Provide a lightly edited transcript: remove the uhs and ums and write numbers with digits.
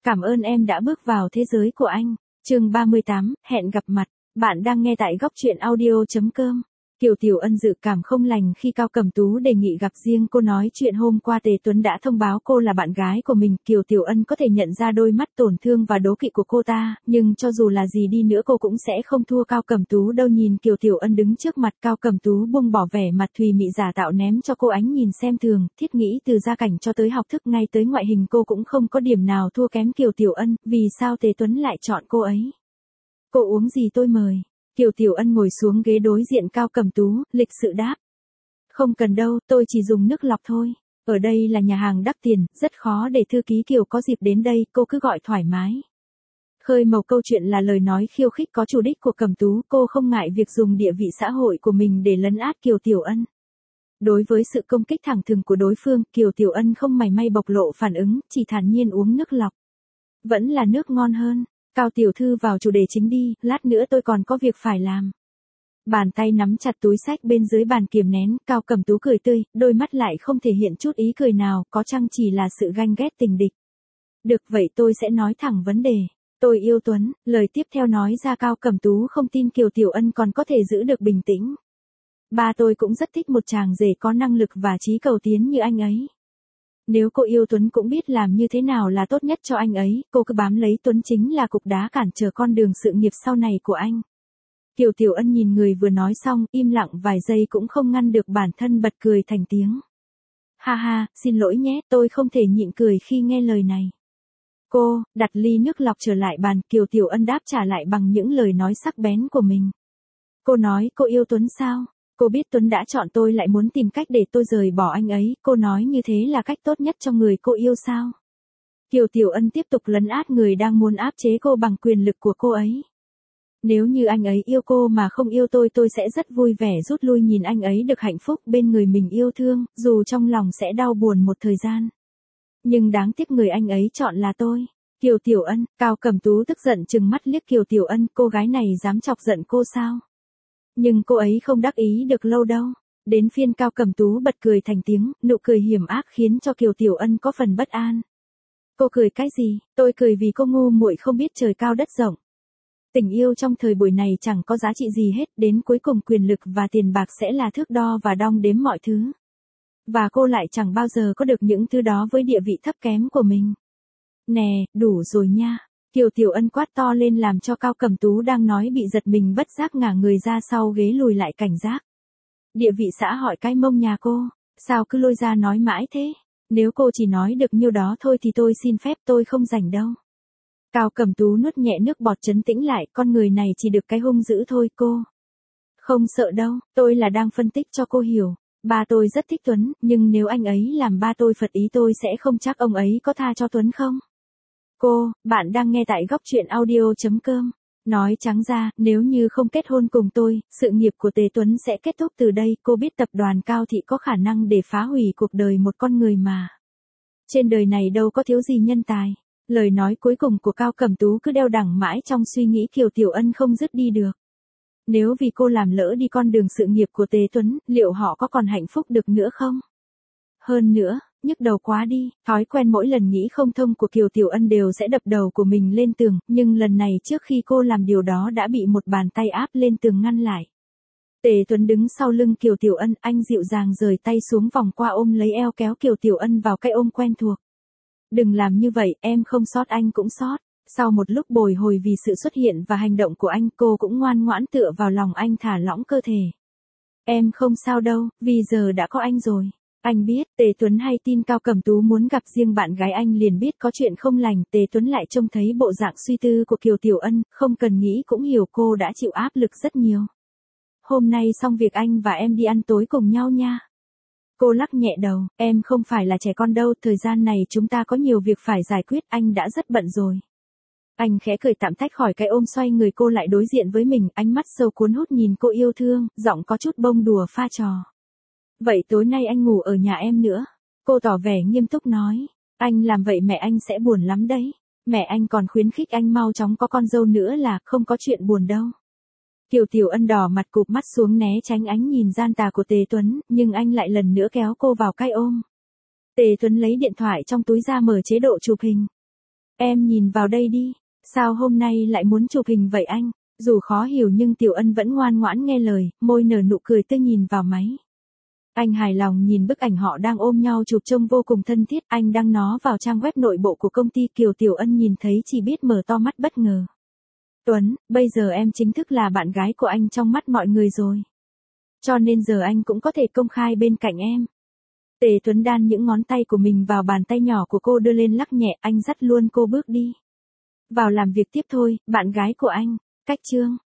Cảm ơn em đã bước vào thế giới của anh. Chương 38, hẹn gặp mặt. Bạn đang nghe tại góc truyện audio.com. Kiều Tiểu Ân dự cảm không lành khi Cao Cẩm Tú đề nghị gặp riêng. Cô nói chuyện hôm qua Tề Tuấn đã thông báo cô là bạn gái của mình. Kiều Tiểu Ân có thể nhận ra đôi mắt tổn thương và đố kỵ của cô ta, nhưng cho dù là gì đi nữa cô cũng sẽ không thua Cao Cẩm Tú đâu. Nhìn Kiều Tiểu Ân đứng trước mặt, Cao Cẩm Tú buông bỏ vẻ mặt thùy mị giả tạo, ném cho cô ánh nhìn xem thường. Thiết nghĩ từ gia cảnh cho tới học thức ngay tới ngoại hình cô cũng không có điểm nào thua kém Kiều Tiểu Ân. Vì sao Tề Tuấn lại chọn cô ấy? Cô uống gì tôi mời. Kiều Tiểu Ân ngồi xuống ghế đối diện Cao Cẩm Tú, lịch sự đáp. Không cần đâu, tôi chỉ dùng nước lọc thôi. Ở đây là nhà hàng đắt tiền, rất khó để thư ký Kiều có dịp đến đây, cô cứ gọi thoải mái. Khơi màu câu chuyện là lời nói khiêu khích có chủ đích của Cẩm Tú, cô không ngại việc dùng địa vị xã hội của mình để lấn át Kiều Tiểu Ân. Đối với sự công kích thẳng thừng của đối phương, Kiều Tiểu Ân không mảy may bộc lộ phản ứng, chỉ thản nhiên uống nước lọc. Vẫn là nước ngon hơn. Cao tiểu thư vào chủ đề chính đi, lát nữa tôi còn có việc phải làm. Bàn tay nắm chặt túi xách bên dưới bàn kiềm nén, Cao Cẩm Tú cười tươi, đôi mắt lại không thể hiện chút ý cười nào, có chăng chỉ là sự ganh ghét tình địch. Được vậy tôi sẽ nói thẳng vấn đề. Tôi yêu Tuấn, lời tiếp theo nói ra Cao Cẩm Tú không tin Kiều Tiểu Ân còn có thể giữ được bình tĩnh. Ba tôi cũng rất thích một chàng rể có năng lực và chí cầu tiến như anh ấy. Nếu cô yêu Tuấn cũng biết làm như thế nào là tốt nhất cho anh ấy, cô cứ bám lấy Tuấn chính là cục đá cản trở con đường sự nghiệp sau này của anh. Kiều Tiểu Ân nhìn người vừa nói xong, im lặng vài giây cũng không ngăn được bản thân bật cười thành tiếng. Ha ha, xin lỗi nhé, tôi không thể nhịn cười khi nghe lời này. Cô, đặt ly nước lọc trở lại bàn, Kiều Tiểu Ân đáp trả lại bằng những lời nói sắc bén của mình. Cô nói cô yêu Tuấn sao? Cô biết Tuấn đã chọn tôi lại muốn tìm cách để tôi rời bỏ anh ấy, cô nói như thế là cách tốt nhất cho người cô yêu sao? Kiều Tiểu Ân tiếp tục lấn át người đang muốn áp chế cô bằng quyền lực của cô ấy. Nếu như anh ấy yêu cô mà không yêu tôi sẽ rất vui vẻ rút lui nhìn anh ấy được hạnh phúc bên người mình yêu thương, dù trong lòng sẽ đau buồn một thời gian. Nhưng đáng tiếc người anh ấy chọn là tôi. Kiều Tiểu Ân, Cao Cẩm Tú tức giận trừng mắt liếc Kiều Tiểu Ân, cô gái này dám chọc giận cô sao? Nhưng cô ấy không đắc ý được lâu đâu. Đến phiên Cao Cẩm Tú bật cười thành tiếng, nụ cười hiểm ác khiến cho Kiều Tiểu Ân có phần bất an. Cô cười cái gì? Tôi cười vì cô ngu muội không biết trời cao đất rộng. Tình yêu trong thời buổi này chẳng có giá trị gì hết, đến cuối cùng quyền lực và tiền bạc sẽ là thước đo và đong đếm mọi thứ. Và cô lại chẳng bao giờ có được những thứ đó với địa vị thấp kém của mình. Nè, đủ rồi nha. Kiều Tiểu Ân quát to lên làm cho Cao Cẩm Tú đang nói bị giật mình bất giác ngả người ra sau ghế lùi lại cảnh giác. Địa vị xã hỏi cái mông nhà cô, sao cứ lôi ra nói mãi thế? Nếu cô chỉ nói được nhiêu đó thôi thì tôi xin phép, tôi không rảnh đâu. Cao Cẩm Tú nuốt nhẹ nước bọt trấn tĩnh lại, con người này chỉ được cái hung dữ thôi cô. Không sợ đâu, tôi là đang phân tích cho cô hiểu. Ba tôi rất thích Tuấn, nhưng nếu anh ấy làm ba tôi phật ý tôi sẽ không chắc ông ấy có tha cho Tuấn không? Cô, bạn đang nghe tại góc truyện audio.com. Nói trắng ra, nếu như không kết hôn cùng tôi, sự nghiệp của Tề Tuấn sẽ kết thúc từ đây. Cô biết tập đoàn Cao Thị có khả năng để phá hủy cuộc đời một con người mà. Trên đời này đâu có thiếu gì nhân tài. Lời nói cuối cùng của Cao Cẩm Tú cứ đeo đẳng mãi trong suy nghĩ Kiều Tiểu Ân không dứt đi được. Nếu vì cô làm lỡ đi con đường sự nghiệp của Tề Tuấn, liệu họ có còn hạnh phúc được nữa không? Hơn nữa, nhức đầu quá đi, thói quen mỗi lần nghĩ không thông của Kiều Tiểu Ân đều sẽ đập đầu của mình lên tường, nhưng lần này trước khi cô làm điều đó đã bị một bàn tay áp lên tường ngăn lại. Tề Tuấn đứng sau lưng Kiều Tiểu Ân, anh dịu dàng rời tay xuống vòng qua ôm lấy eo kéo Kiều Tiểu Ân vào cái ôm quen thuộc. Đừng làm như vậy, em không sót anh cũng sót. Sau một lúc bồi hồi vì sự xuất hiện và hành động của anh, cô cũng ngoan ngoãn tựa vào lòng anh thả lỏng cơ thể. Em không sao đâu, vì giờ đã có anh rồi. Anh biết, Tề Tuấn hay tin Cao Cẩm Tú muốn gặp riêng bạn gái anh liền biết có chuyện không lành. Tề Tuấn lại trông thấy bộ dạng suy tư của Kiều Tiểu Ân, không cần nghĩ cũng hiểu cô đã chịu áp lực rất nhiều. Hôm nay xong việc anh và em đi ăn tối cùng nhau nha. Cô lắc nhẹ đầu, em không phải là trẻ con đâu, thời gian này chúng ta có nhiều việc phải giải quyết, anh đã rất bận rồi. Anh khẽ cười tạm tách khỏi cái ôm xoay người cô lại đối diện với mình, ánh mắt sâu cuốn hút nhìn cô yêu thương, giọng có chút bông đùa pha trò. Vậy tối nay anh ngủ ở nhà em nữa. Cô tỏ vẻ nghiêm túc nói, anh làm vậy mẹ anh sẽ buồn lắm đấy. Mẹ anh còn khuyến khích anh mau chóng có con dâu nữa là không có chuyện buồn đâu. Kiều Tiểu Ân đỏ mặt cụp mắt xuống né tránh ánh nhìn gian tà của Tề Tuấn, nhưng anh lại lần nữa kéo cô vào cái ôm. Tề Tuấn lấy điện thoại trong túi ra mở chế độ chụp hình. Em nhìn vào đây đi. Sao hôm nay lại muốn chụp hình vậy anh? Dù khó hiểu nhưng Tiểu Ân vẫn ngoan ngoãn nghe lời, môi nở nụ cười tươi nhìn vào máy. Anh hài lòng nhìn bức ảnh họ đang ôm nhau chụp trông vô cùng thân thiết, anh đăng nó vào trang web nội bộ của công ty. Kiều Tiểu Ân nhìn thấy chỉ biết mở to mắt bất ngờ. Tuấn, bây giờ em chính thức là bạn gái của anh trong mắt mọi người rồi. Cho nên giờ anh cũng có thể công khai bên cạnh em. Tề Tuấn đan những ngón tay của mình vào bàn tay nhỏ của cô đưa lên lắc nhẹ, anh dắt luôn cô bước đi. Vào làm việc tiếp thôi, bạn gái của anh. Cách chương